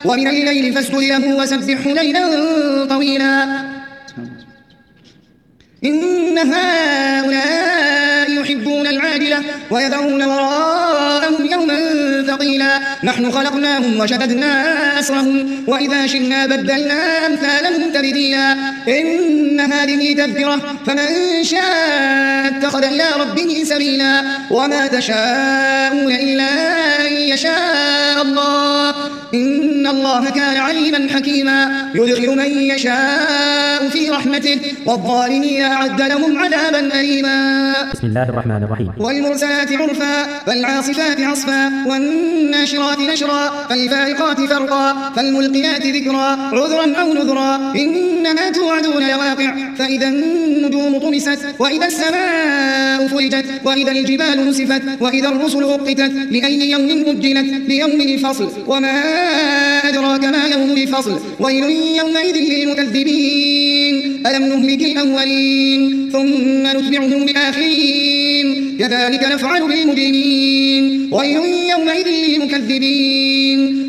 ومن الليل فاسجد له وسبحه ليلا طويلا إن هؤلاء يحبون العاجلة ويذرون وراءهم يوما ثقيلا نحن خلقناهم وشددنا أسرهم وإذا شئنا بدلنا أمثالهم تبديلا إن هذه تذكرة فمن شاء اتخذ إلى ربه سبيلا وما تشاءون إلا أن يشاء الله إن الله كان عليما حكيما يدخل من يشاء في رحمته والظالمين أعد لهم عذابا أليما بسم الله الرحمن الرحيم والمرسلات عرفا فالعاصفات عصفا والناشرات نشرا فالفارقات فرقا فالملقيات ذكرا عذرا أو نذرا إنما توعدون لواقع فإذا النجوم طمست وإذا السماء فرجت وإذا الجبال نسفت وإذا الرسل أقتت لأي يوم أجلت ليوم الفصل وما أدراك ما يوم الفصل ويل يومئذ للمكذبين ألم نهلك الأولين ثم نتبعهم الآخرين كذلك نفعل بالمجرمين ويل يومئذ للمكذبين